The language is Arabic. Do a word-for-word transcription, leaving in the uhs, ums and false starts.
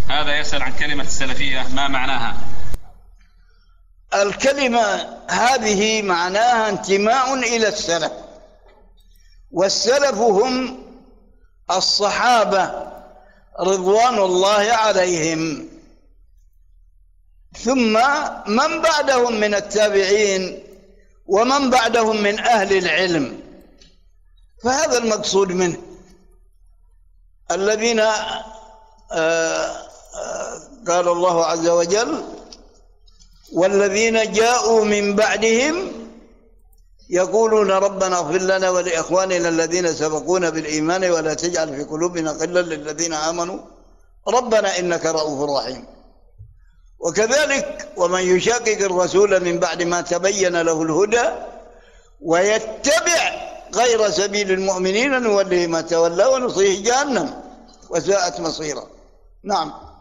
هذا يسأل عن كلمة السلفية، ما معناها؟ الكلمة هذه معناها انتماء إلى السلف، والسلف هم الصحابة رضوان الله عليهم، ثم من بعدهم من التابعين ومن بعدهم من أهل العلم. فهذا المقصود منه، الذين قال الله عز وجل: والذين جاءوا من بعدهم يقولون ربنا اغفر لنا ولإخواننا الذين سبقونا بالإيمان ولا تجعل في قلوبنا غلا للذين آمنوا ربنا إنك رؤوف رحيم. وكذلك: ومن يشاقق الرسول من بعد ما تبين له الهدى ويتبع غير سبيل المؤمنين نوله ما تولى ونصيه جهنم وساءت مصيرا. نعم.